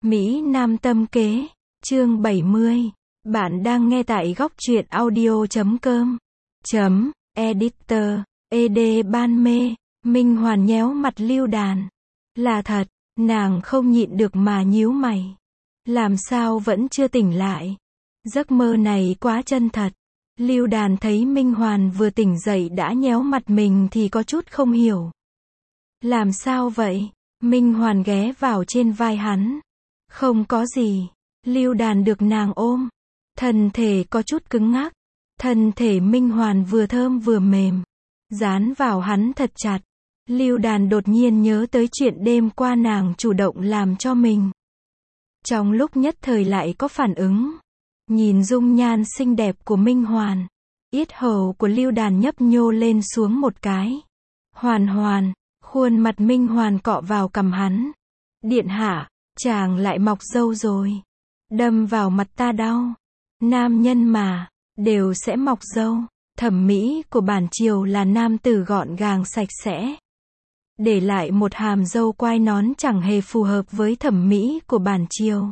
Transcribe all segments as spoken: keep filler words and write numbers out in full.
Mỹ Nam tâm kế, chương bảy mươi. Bạn đang nghe tại góc truyện audio chấm com. Chấm, editor, ed ban mê, Minh Hoàn nhéo mặt Lưu Đàn. Là thật, nàng không nhịn được mà nhíu mày. Làm sao vẫn chưa tỉnh lại? Giấc mơ này quá chân thật. Lưu Đàn thấy Minh Hoàn vừa tỉnh dậy đã nhéo mặt mình thì có chút không hiểu. Làm sao vậy? Minh Hoàn ghé vào trên vai hắn. Không có gì. Lưu Đàn được nàng ôm. Thân thể có chút cứng ngắc. Thân thể Minh Hoàn vừa thơm vừa mềm. Dán vào hắn thật chặt. Lưu Đàn đột nhiên nhớ tới chuyện đêm qua nàng chủ động làm cho mình. Trong lúc nhất thời lại có phản ứng. Nhìn dung nhan xinh đẹp của Minh Hoàn. Yết hầu của Lưu Đàn nhấp nhô lên xuống một cái. Hoàn Hoàn, khuôn mặt Minh Hoàn cọ vào cằm hắn. Điện hạ, chàng lại mọc râu rồi. Đâm vào mặt ta đau. Nam nhân mà, đều sẽ mọc râu. Thẩm mỹ của bản triều là nam tử gọn gàng sạch sẽ. Để lại một hàm râu quai nón chẳng hề phù hợp với thẩm mỹ của bản triều.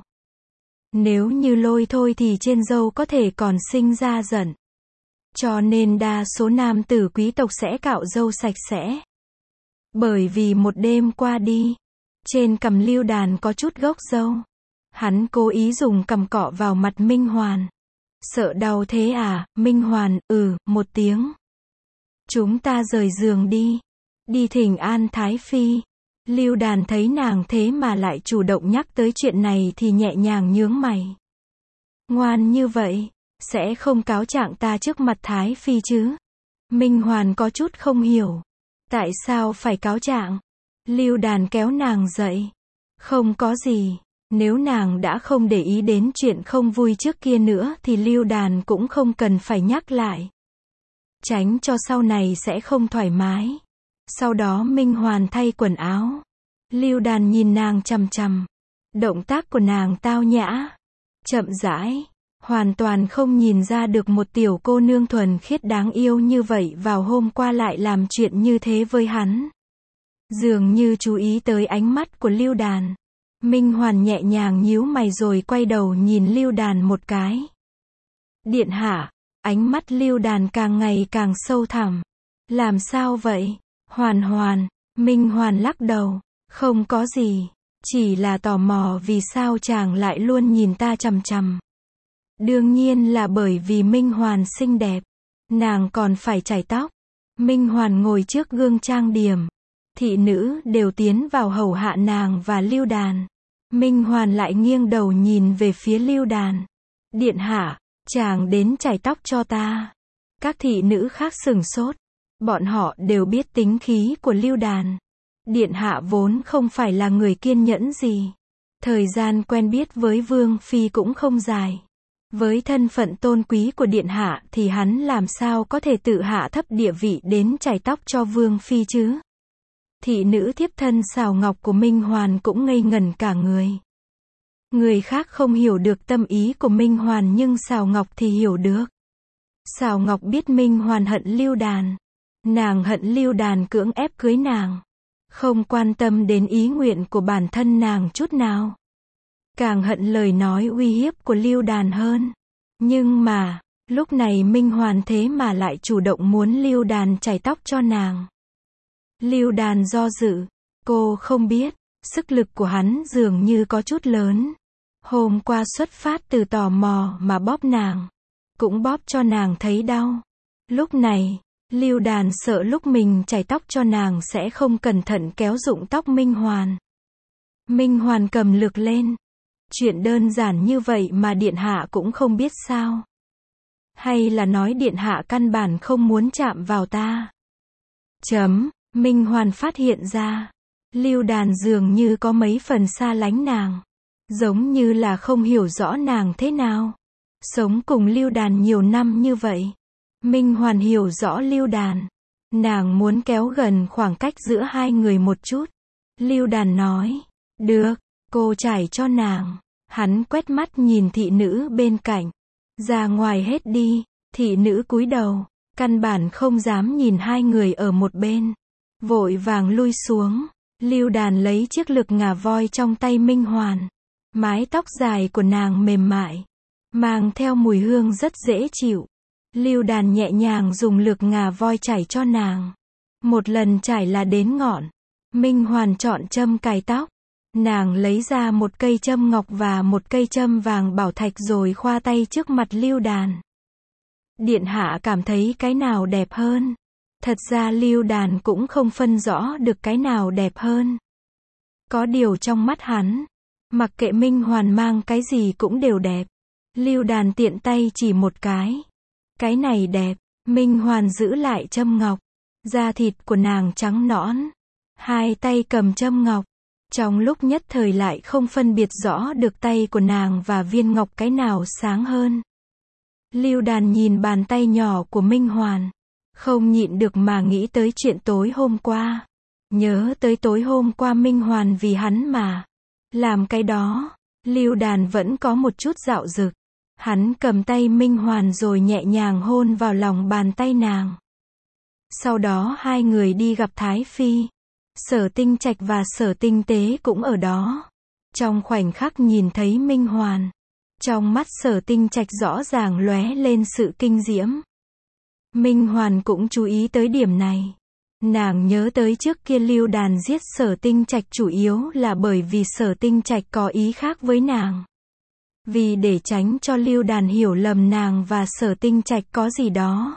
Nếu như lôi thôi thì trên râu có thể còn sinh ra giận. Cho nên đa số nam tử quý tộc sẽ cạo râu sạch sẽ. Bởi vì một đêm qua đi, trên cằm Lưu Đàn có chút gốc râu. Hắn cố ý dùng cằm cọ vào mặt Minh Hoàn. Sợ đau thế à? Minh Hoàn, ừ, một tiếng. Chúng ta rời giường đi. Đi thỉnh an Thái Phi. Lưu Đàn thấy nàng thế mà lại chủ động nhắc tới chuyện này thì nhẹ nhàng nhướng mày. Ngoan như vậy, sẽ không cáo trạng ta trước mặt Thái Phi chứ? Minh Hoàn có chút không hiểu. Tại sao phải cáo trạng? Lưu Đàn kéo nàng dậy. Không có gì. Nếu nàng đã không để ý đến chuyện không vui trước kia nữa thì Lưu Đàn cũng không cần phải nhắc lại. Tránh cho sau này sẽ không thoải mái. Sau đó Minh Hoàn thay quần áo. Lưu Đàn nhìn nàng chằm chằm. Động tác của nàng tao nhã, chậm rãi, hoàn toàn không nhìn ra được một tiểu cô nương thuần khiết đáng yêu như vậy vào hôm qua lại làm chuyện như thế với hắn. Dường như chú ý tới ánh mắt của Lưu Đàn. Minh Hoàn nhẹ nhàng nhíu mày rồi quay đầu nhìn Lưu Đàn một cái. Điện hạ, ánh mắt Lưu Đàn càng ngày càng sâu thẳm. Làm sao vậy? Hoàn Hoàn, Minh Hoàn lắc đầu. Không có gì, chỉ là tò mò vì sao chàng lại luôn nhìn ta chằm chằm. Đương nhiên là bởi vì Minh Hoàn xinh đẹp. Nàng còn phải chải tóc. Minh Hoàn ngồi trước gương trang điểm. Thị nữ đều tiến vào hầu hạ nàng và Lưu Đàn. Minh Hoàn lại nghiêng đầu nhìn về phía Lưu Đàn. Điện hạ, chàng đến chải tóc cho ta. Các thị nữ khác sửng sốt. Bọn họ đều biết tính khí của Lưu Đàn. Điện hạ vốn không phải là người kiên nhẫn gì. Thời gian quen biết với Vương Phi cũng không dài. Với thân phận tôn quý của điện hạ thì hắn làm sao có thể tự hạ thấp địa vị đến chải tóc cho Vương Phi chứ? Thị nữ thiếp thân Sào Ngọc của Minh Hoàn cũng ngây ngẩn cả người. Người khác không hiểu được tâm ý của Minh Hoàn nhưng Sào Ngọc thì hiểu được. Sào Ngọc biết Minh Hoàn hận Lưu Đàn. Nàng hận Lưu Đàn cưỡng ép cưới nàng. Không quan tâm đến ý nguyện của bản thân nàng chút nào. Càng hận lời nói uy hiếp của Lưu Đàn hơn. Nhưng mà, lúc này Minh Hoàn thế mà lại chủ động muốn Lưu Đàn chải tóc cho nàng. Lưu Đàn do dự. Cô không biết, sức lực của hắn dường như có chút lớn. Hôm qua xuất phát từ tò mò mà bóp nàng. Cũng bóp cho nàng thấy đau. Lúc này, Lưu Đàn sợ lúc mình chải tóc cho nàng sẽ không cẩn thận kéo rụng tóc Minh Hoàn. Minh Hoàn cầm lược lên. Chuyện đơn giản như vậy mà điện hạ cũng không biết sao? Hay là nói điện hạ căn bản không muốn chạm vào ta? Chấm, Minh Hoàn phát hiện ra. Lưu Đàn dường như có mấy phần xa lánh nàng. Giống như là không hiểu rõ nàng thế nào. Sống cùng Lưu Đàn nhiều năm như vậy. Minh Hoàn hiểu rõ Lưu Đàn. Nàng muốn kéo gần khoảng cách giữa hai người một chút. Lưu Đàn nói. Được, cô trải cho nàng. Hắn quét mắt nhìn thị nữ bên cạnh. Ra ngoài hết đi. Thị nữ cúi đầu. Căn bản không dám nhìn hai người ở một bên. Vội vàng lui xuống. Lưu Đàn lấy chiếc lược ngà voi trong tay Minh Hoàn. Mái tóc dài của nàng mềm mại, mang theo mùi hương rất dễ chịu. Lưu Đàn nhẹ nhàng dùng lược ngà voi chải cho nàng. Một lần chải là đến ngọn. Minh Hoàn chọn châm cài tóc. Nàng lấy ra một cây châm ngọc và một cây châm vàng bảo thạch rồi khoa tay trước mặt Lưu Đàn. Điện hạ cảm thấy cái nào đẹp hơn? Thật ra Lưu Đàn cũng không phân rõ được cái nào đẹp hơn. Có điều trong mắt hắn, mặc kệ Minh Hoàn mang cái gì cũng đều đẹp. Lưu Đàn tiện tay chỉ một cái. Cái này đẹp. Minh Hoàn giữ lại châm ngọc. Da thịt của nàng trắng nõn. Hai tay cầm châm ngọc. Trong lúc nhất thời lại không phân biệt rõ được tay của nàng và viên ngọc cái nào sáng hơn. Lưu Đàn nhìn bàn tay nhỏ của Minh Hoàn, không nhịn được mà nghĩ tới chuyện tối hôm qua. Nhớ tới tối hôm qua Minh Hoàn vì hắn mà làm cái đó. Lưu Đàn vẫn có một chút dạo dực. Hắn cầm tay Minh Hoàn rồi nhẹ nhàng hôn vào lòng bàn tay nàng. Sau đó hai người đi gặp Thái Phi. Sở Tinh Trạch và Sở Tinh Tế cũng ở đó. Trong khoảnh khắc nhìn thấy Minh Hoàn, trong mắt Sở Tinh Trạch rõ ràng lóe lên sự kinh diễm. Minh Hoàn cũng chú ý tới điểm này. Nàng nhớ tới trước kia Lưu Đàn giết Sở Tinh Trạch chủ yếu là bởi vì Sở Tinh Trạch có ý khác với nàng. Vì để tránh cho Lưu Đàn hiểu lầm nàng và Sở Tinh Trạch có gì đó.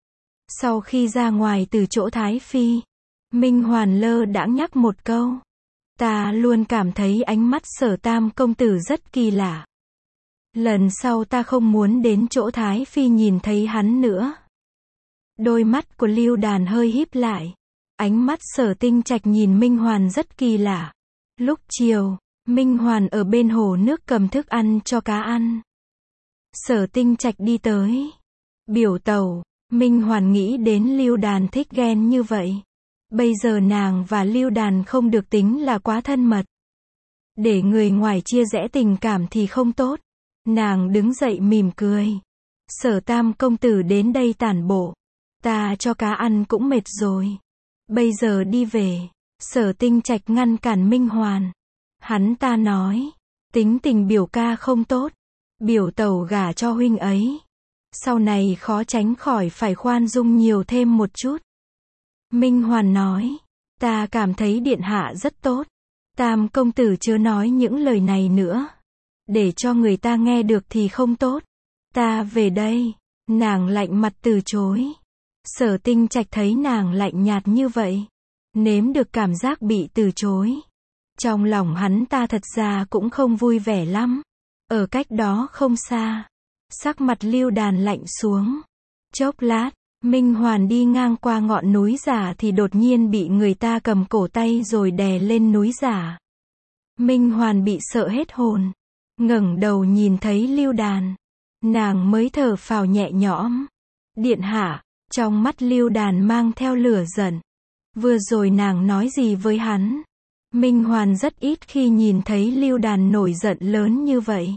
Sau khi ra ngoài từ chỗ Thái Phi, Minh Hoàn lơ đãng nhắc một câu. Ta luôn cảm thấy ánh mắt Sở Tam công tử rất kỳ lạ. Lần sau ta không muốn đến chỗ Thái Phi nhìn thấy hắn nữa. Đôi mắt của Lưu Đàn hơi híp lại. Ánh mắt Sở Tinh Trạch nhìn Minh Hoàn rất kỳ lạ. Lúc chiều, Minh Hoàn ở bên hồ nước cầm thức ăn cho cá ăn. Sở Tinh Trạch đi tới. Biểu tẩu, Minh Hoàn nghĩ đến Lưu Đàn thích ghen như vậy. Bây giờ nàng và Lưu Đàn không được tính là quá thân mật. Để người ngoài chia rẽ tình cảm thì không tốt. Nàng đứng dậy mỉm cười. Sở Tam công tử đến đây tản bộ. Ta cho cá ăn cũng mệt rồi. Bây giờ đi về. Sở Tinh Trạch ngăn cản Minh Hoàn. Hắn ta nói. Tính tình biểu ca không tốt. Biểu tẩu gả cho huynh ấy. Sau này khó tránh khỏi phải khoan dung nhiều thêm một chút. Minh Hoàn nói. Ta cảm thấy điện hạ rất tốt. Tam công tử chớ nói những lời này nữa. Để cho người ta nghe được thì không tốt. Ta về đây. Nàng lạnh mặt từ chối. Sở Tinh Trạch thấy nàng lạnh nhạt như vậy. Nếm được cảm giác bị từ chối. Trong lòng hắn ta thật ra cũng không vui vẻ lắm. Ở cách đó không xa. Sắc mặt Lưu Đàn lạnh xuống. Chốc lát, Minh Hoàn đi ngang qua ngọn núi giả thì đột nhiên bị người ta cầm cổ tay rồi đè lên núi giả. Minh Hoàn bị sợ hết hồn. Ngẩng đầu nhìn thấy Lưu Đàn. Nàng mới thở phào nhẹ nhõm. Điện hạ, trong mắt Lưu Đàn mang theo lửa giận. Vừa rồi nàng nói gì với hắn? Minh Hoàn rất ít khi nhìn thấy Lưu Đàn nổi giận lớn như vậy.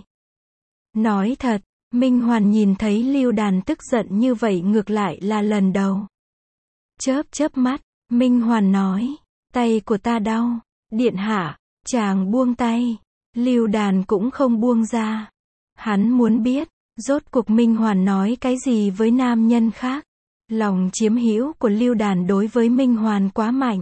Nói thật, Minh Hoàn nhìn thấy Lưu Đàn tức giận như vậy ngược lại là lần đầu. Chớp chớp mắt, Minh Hoàn nói, tay của ta đau. Điện hạ, chàng buông tay. Lưu Đàn cũng không buông ra. Hắn muốn biết, rốt cuộc Minh Hoàn nói cái gì với nam nhân khác. Lòng chiếm hữu của Lưu Đàn đối với Minh Hoàn quá mạnh.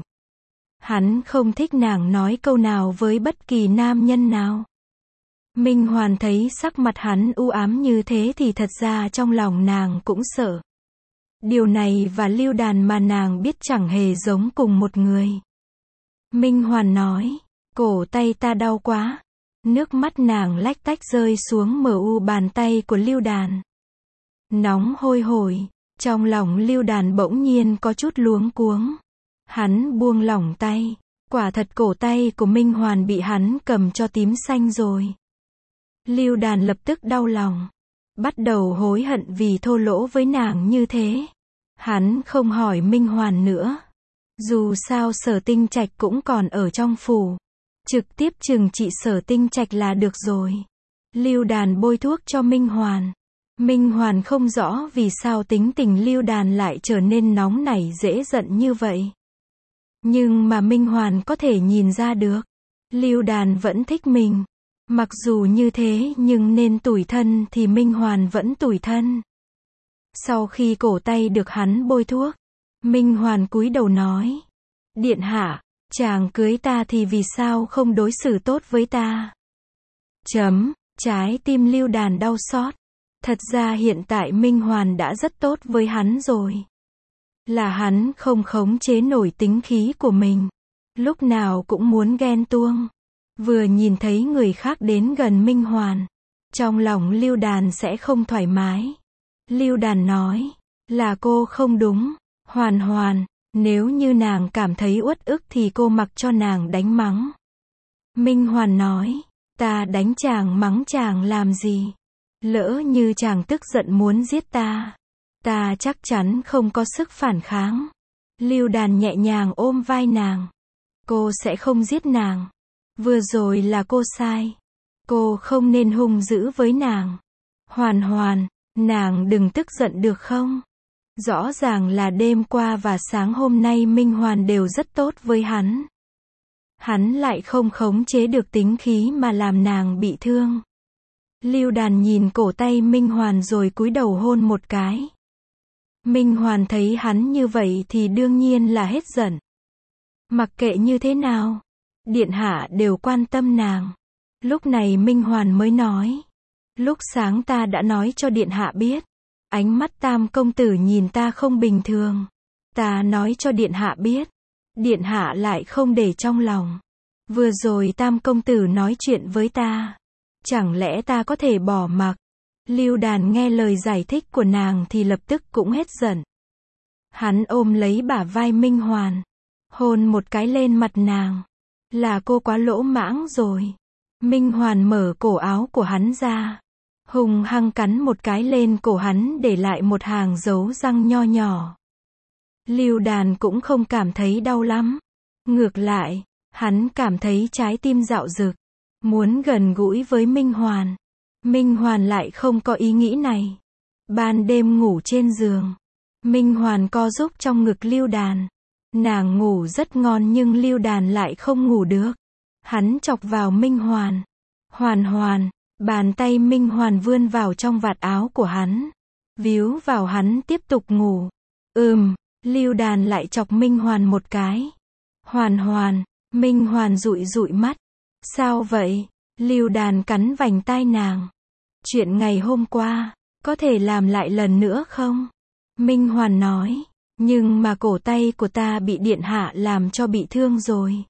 Hắn không thích nàng nói câu nào với bất kỳ nam nhân nào. Minh Hoàn thấy sắc mặt hắn u ám như thế thì thật ra trong lòng nàng cũng sợ. Điều này và Lưu Đàn mà nàng biết chẳng hề giống cùng một người. Minh Hoàn nói, cổ tay ta đau quá. Nước mắt nàng lách tách rơi xuống mờ u bàn tay của Lưu Đàn. Nóng hôi hổi, trong lòng Lưu Đàn bỗng nhiên có chút luống cuống. Hắn buông lỏng tay, quả thật cổ tay của Minh Hoàn bị hắn cầm cho tím xanh rồi. Lưu Đàn lập tức đau lòng, bắt đầu hối hận vì thô lỗ với nàng như thế. Hắn không hỏi Minh Hoàn nữa. Dù sao Sở Tinh Trạch cũng còn ở trong phủ. Trực tiếp trừng trị Sở Tinh Trạch là được rồi. Lưu Đàn bôi thuốc cho Minh Hoàn. Minh Hoàn không rõ vì sao tính tình Lưu Đàn lại trở nên nóng nảy dễ giận như vậy. Nhưng mà Minh Hoàn có thể nhìn ra được. Lưu Đàn vẫn thích mình. Mặc dù như thế nhưng nên tủi thân thì Minh Hoàn vẫn tủi thân. Sau khi cổ tay được hắn bôi thuốc, Minh Hoàn cúi đầu nói. Điện hạ, chàng cưới ta thì vì sao không đối xử tốt với ta? Chấm, trái tim Lưu Đàn đau xót. Thật ra hiện tại Minh Hoàn đã rất tốt với hắn rồi. Là hắn không khống chế nổi tính khí của mình. Lúc nào cũng muốn ghen tuông. Vừa nhìn thấy người khác đến gần Minh Hoàn, trong lòng Lưu Đàn sẽ không thoải mái. Lưu Đàn nói, là cô không đúng. Hoàn Hoàn, nếu như nàng cảm thấy uất ức thì cô mặc cho nàng đánh mắng. Minh Hoàn nói, ta đánh chàng mắng chàng làm gì? Lỡ như chàng tức giận muốn giết ta, ta chắc chắn không có sức phản kháng. Lưu Đàn nhẹ nhàng ôm vai nàng. Cô sẽ không giết nàng. Vừa rồi là cô sai. Cô không nên hung dữ với nàng. Hoàn Hoàn, nàng đừng tức giận được không? Rõ ràng là đêm qua và sáng hôm nay Minh Hoàn đều rất tốt với hắn. Hắn lại không khống chế được tính khí mà làm nàng bị thương. Lưu Đàn nhìn cổ tay Minh Hoàn rồi cúi đầu hôn một cái. Minh Hoàn thấy hắn như vậy thì đương nhiên là hết giận. Mặc kệ như thế nào, điện hạ đều quan tâm nàng. Lúc này Minh Hoàn mới nói. Lúc sáng ta đã nói cho điện hạ biết. Ánh mắt Tam công tử nhìn ta không bình thường. Ta nói cho điện hạ biết. Điện hạ lại không để trong lòng. Vừa rồi Tam công tử nói chuyện với ta. Chẳng lẽ ta có thể bỏ mặc? Lưu Đàn nghe lời giải thích của nàng thì lập tức cũng hết giận. Hắn ôm lấy bả vai Minh Hoàn, hôn một cái lên mặt nàng. Là cô quá lỗ mãng rồi. Minh Hoàn mở cổ áo của hắn ra, hung hăng cắn một cái lên cổ hắn để lại một hàng dấu răng nho nhỏ. Lưu Đàn cũng không cảm thấy đau lắm. Ngược lại, hắn cảm thấy trái tim dạo dực, muốn gần gũi với Minh Hoàn. Minh Hoàn lại không có ý nghĩ này. Ban đêm ngủ trên giường, Minh Hoàn co giúp trong ngực Lưu Đàn. Nàng ngủ rất ngon nhưng Lưu Đàn lại không ngủ được. Hắn chọc vào Minh Hoàn. Hoàn Hoàn, bàn tay Minh Hoàn vươn vào trong vạt áo của hắn, víu vào hắn tiếp tục ngủ. Ừm, Lưu Đàn lại chọc Minh Hoàn một cái. Hoàn Hoàn, Minh Hoàn dụi dụi mắt. Sao vậy? Lưu Đàn cắn vành tai nàng. Chuyện ngày hôm qua, có thể làm lại lần nữa không? Minh Hoàn nói, nhưng mà cổ tay của ta bị điện hạ làm cho bị thương rồi.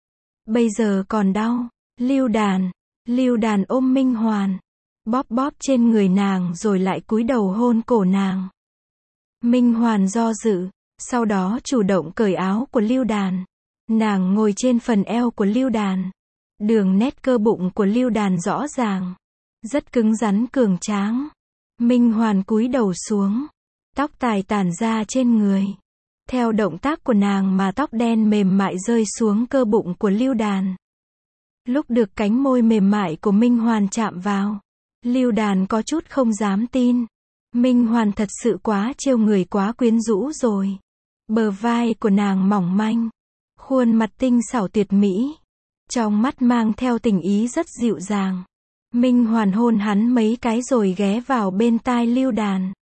Bây giờ còn đau. Lưu Đàn, Lưu Đàn ôm Minh Hoàn, bóp bóp trên người nàng rồi lại cúi đầu hôn cổ nàng. Minh Hoàn do dự, sau đó chủ động cởi áo của Lưu Đàn. Nàng ngồi trên phần eo của Lưu Đàn. Đường nét cơ bụng của Lưu Đàn rõ ràng, rất cứng rắn cường tráng. Minh Hoàn cúi đầu xuống, tóc tài tản ra trên người. Theo động tác của nàng mà tóc đen mềm mại rơi xuống cơ bụng của Lưu Đàn. Lúc được cánh môi mềm mại của Minh Hoàn chạm vào, Lưu Đàn có chút không dám tin. Minh Hoàn thật sự quá trêu người, quá quyến rũ rồi. Bờ vai của nàng mỏng manh, khuôn mặt tinh xảo tuyệt mỹ, trong mắt mang theo tình ý rất dịu dàng. Minh Hoàn hôn hắn mấy cái rồi ghé vào bên tai Lưu Đàn.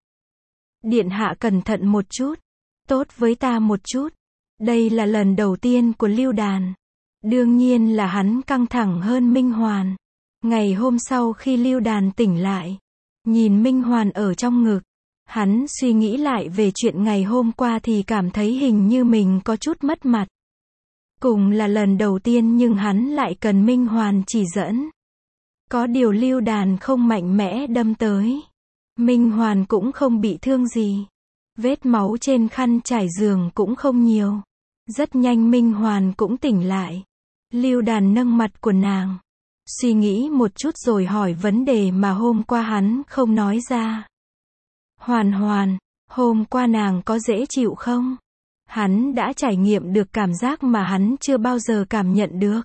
Điện hạ cẩn thận một chút, tốt với ta một chút. Đây là lần đầu tiên của Lưu Đàn. Đương nhiên là hắn căng thẳng hơn Minh Hoàn. Ngày hôm sau khi Lưu Đàn tỉnh lại, nhìn Minh Hoàn ở trong ngực, hắn suy nghĩ lại về chuyện ngày hôm qua thì cảm thấy hình như mình có chút mất mặt. Cùng là lần đầu tiên nhưng hắn lại cần Minh Hoàn chỉ dẫn. Có điều Lưu Đàn không mạnh mẽ đâm tới. Minh Hoàn cũng không bị thương gì. Vết máu trên khăn trải giường cũng không nhiều. Rất nhanh Minh Hoàn cũng tỉnh lại. Lưu Đàn nâng mặt của nàng, suy nghĩ một chút rồi hỏi vấn đề mà hôm qua hắn không nói ra. Hoàn Hoàn, hôm qua nàng có dễ chịu không? Hắn đã trải nghiệm được cảm giác mà hắn chưa bao giờ cảm nhận được.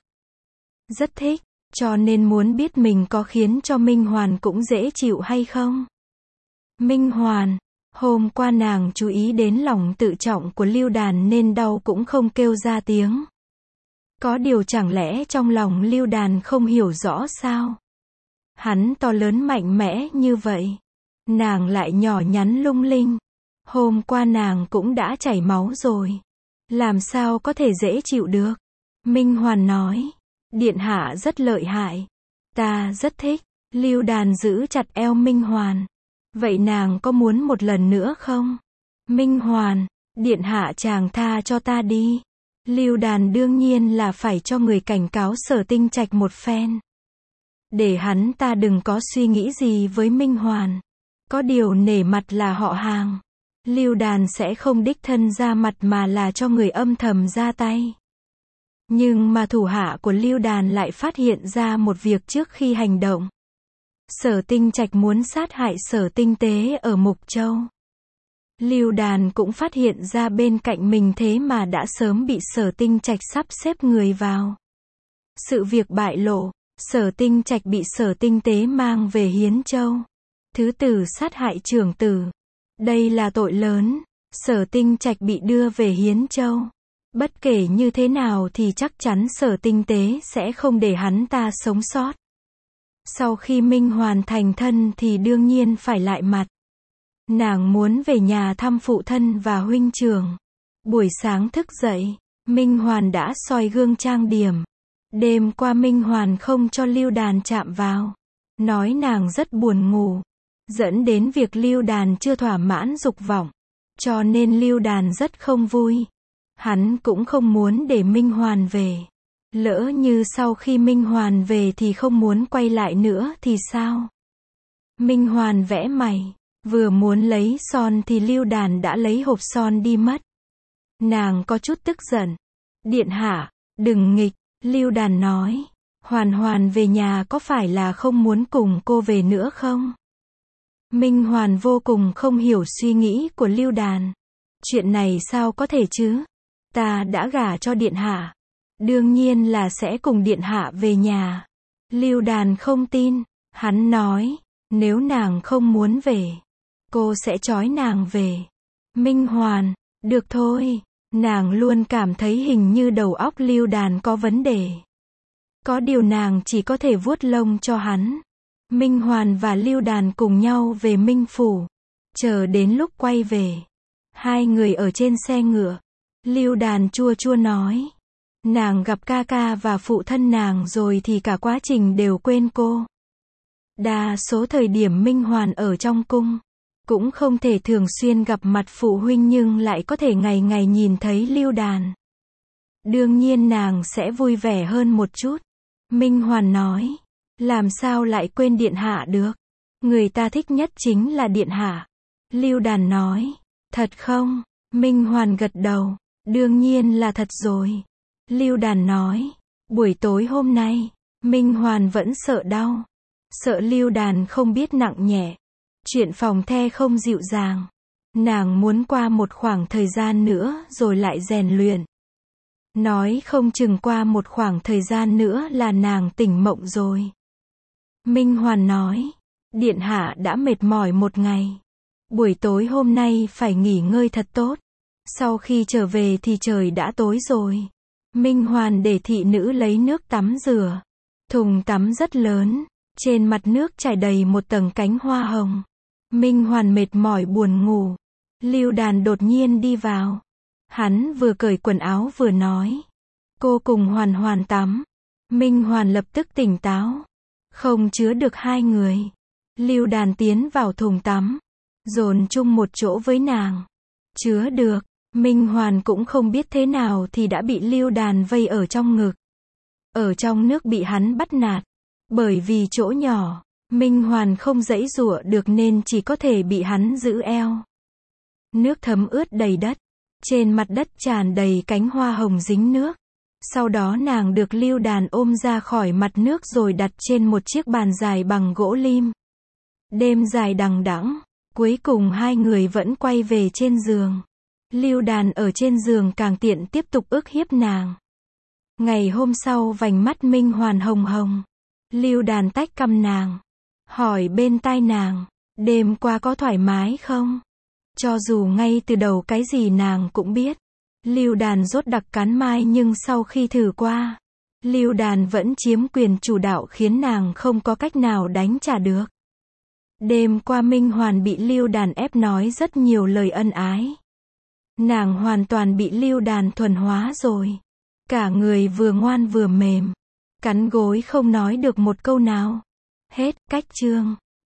Rất thích, cho nên muốn biết mình có khiến cho Minh Hoàn cũng dễ chịu hay không? Minh Hoàn, hôm qua nàng chú ý đến lòng tự trọng của Lưu Đàn nên đau cũng không kêu ra tiếng. Có điều chẳng lẽ trong lòng Lưu Đàn không hiểu rõ sao? Hắn to lớn mạnh mẽ như vậy. Nàng lại nhỏ nhắn lung linh. Hôm qua nàng cũng đã chảy máu rồi. Làm sao có thể dễ chịu được? Minh Hoàn nói. Điện hạ rất lợi hại. Ta rất thích. Lưu Đàn giữ chặt eo Minh Hoàn. Vậy nàng có muốn một lần nữa không? Minh Hoàn, điện hạ chàng tha cho ta đi. Lưu Đàn đương nhiên là phải cho người cảnh cáo Sở Tinh Trạch một phen. Để hắn ta đừng có suy nghĩ gì với Minh Hoàn. Có điều nể mặt là họ hàng. Lưu Đàn sẽ không đích thân ra mặt mà là cho người âm thầm ra tay. Nhưng mà thủ hạ của Lưu Đàn lại phát hiện ra một việc trước khi hành động. Sở Tinh Trạch muốn sát hại Sở Tinh Tế ở Mục Châu. Lưu Đàn cũng phát hiện ra bên cạnh mình thế mà đã sớm bị Sở Tinh Trạch sắp xếp người vào. Sự việc bại lộ, Sở Tinh Trạch bị Sở Tinh Tế mang về Hiến Châu. Thứ tử sát hại trưởng tử. Đây là tội lớn. Sở Tinh Trạch bị đưa về Hiến Châu. Bất kể như thế nào thì chắc chắn Sở Tinh Tế sẽ không để hắn ta sống sót. Sau khi Minh Hoàn thành thân thì đương nhiên phải lại mặt. Nàng muốn về nhà thăm phụ thân và huynh trưởng. Buổi sáng thức dậy, Minh Hoàn đã soi gương trang điểm. Đêm qua Minh Hoàn không cho Lưu Đàn chạm vào. Nói nàng rất buồn ngủ. Dẫn đến việc Lưu Đàn chưa thỏa mãn dục vọng. Cho nên Lưu Đàn rất không vui. Hắn cũng không muốn để Minh Hoàn về. Lỡ như sau khi Minh Hoàn về thì không muốn quay lại nữa thì sao? Minh Hoàn vẽ mày. Vừa muốn lấy son thì Lưu Đàn đã lấy hộp son đi mất. Nàng có chút tức giận. Điện hạ, đừng nghịch, Lưu Đàn nói. Hoàn Hoàn về nhà có phải là không muốn cùng cô về nữa không? Minh Hoàn vô cùng không hiểu suy nghĩ của Lưu Đàn. Chuyện này sao có thể chứ? Ta đã gả cho điện hạ. Đương nhiên là sẽ cùng điện hạ về nhà. Lưu Đàn không tin. Hắn nói, nếu nàng không muốn về, cô sẽ trói nàng về. Minh Hoàn, được thôi. Nàng luôn cảm thấy hình như đầu óc Lưu Đàn có vấn đề. Có điều nàng chỉ có thể vuốt lông cho hắn. Minh Hoàn và Lưu Đàn cùng nhau về Minh Phủ. Chờ đến lúc quay về, hai người ở trên xe ngựa. Lưu Đàn chua chua nói. Nàng gặp ca ca và phụ thân nàng rồi thì cả quá trình đều quên cô. Đa số thời điểm Minh Hoàn ở trong cung, cũng không thể thường xuyên gặp mặt phụ huynh nhưng lại có thể ngày ngày nhìn thấy Lưu Đàn. Đương nhiên nàng sẽ vui vẻ hơn một chút. Minh Hoàn nói. Làm sao lại quên điện hạ được? Người ta thích nhất chính là điện hạ. Lưu Đàn nói. Thật không? Minh Hoàn gật đầu. Đương nhiên là thật rồi. Lưu Đàn nói. Buổi tối hôm nay, Minh Hoàn vẫn sợ đau. Sợ Lưu Đàn không biết nặng nhẹ. Chuyện phòng the không dịu dàng. Nàng muốn qua một khoảng thời gian nữa rồi lại rèn luyện. Nói không chừng qua một khoảng thời gian nữa là nàng tỉnh mộng rồi. Minh Hoàn nói. Điện hạ đã mệt mỏi một ngày. Buổi tối hôm nay phải nghỉ ngơi thật tốt. Sau khi trở về thì trời đã tối rồi. Minh Hoàn để thị nữ lấy nước tắm rửa. Thùng tắm rất lớn. Trên mặt nước trải đầy một tầng cánh hoa hồng. Minh Hoàn mệt mỏi buồn ngủ. Lưu Đàn đột nhiên đi vào. Hắn vừa cởi quần áo vừa nói. Cô cùng Hoàn Hoàn tắm. Minh Hoàn lập tức tỉnh táo. Không chứa được hai người. Lưu Đàn tiến vào thùng tắm. Dồn chung một chỗ với nàng. Chứa được. Minh Hoàn cũng không biết thế nào thì đã bị Lưu Đàn vây ở trong ngực. Ở trong nước bị hắn bắt nạt. Bởi vì chỗ nhỏ, Minh Hoàn không giãy giụa được nên chỉ có thể bị hắn giữ eo. Nước thấm ướt đầy đất. Trên mặt đất tràn đầy cánh hoa hồng dính nước. Sau đó nàng được Lưu Đàn ôm ra khỏi mặt nước rồi đặt trên một chiếc bàn dài bằng gỗ lim. Đêm dài đằng đẵng, cuối cùng hai người vẫn quay về trên giường. Lưu Đàn ở trên giường càng tiện tiếp tục ức hiếp nàng. Ngày hôm sau vành mắt Minh Hoàn hồng hồng. Lưu Đàn tách cằm nàng. Hỏi bên tai nàng, đêm qua có thoải mái không? Cho dù ngay từ đầu cái gì nàng cũng biết. Lưu Đàn rốt đặc cắn mai nhưng sau khi thử qua, Lưu Đàn vẫn chiếm quyền chủ đạo khiến nàng không có cách nào đánh trả được. Đêm qua Minh Hoàn bị Lưu Đàn ép nói rất nhiều lời ân ái. Nàng hoàn toàn bị Lưu Đàn thuần hóa rồi. Cả người vừa ngoan vừa mềm. Cắn gối không nói được một câu nào. Hết, cách chương.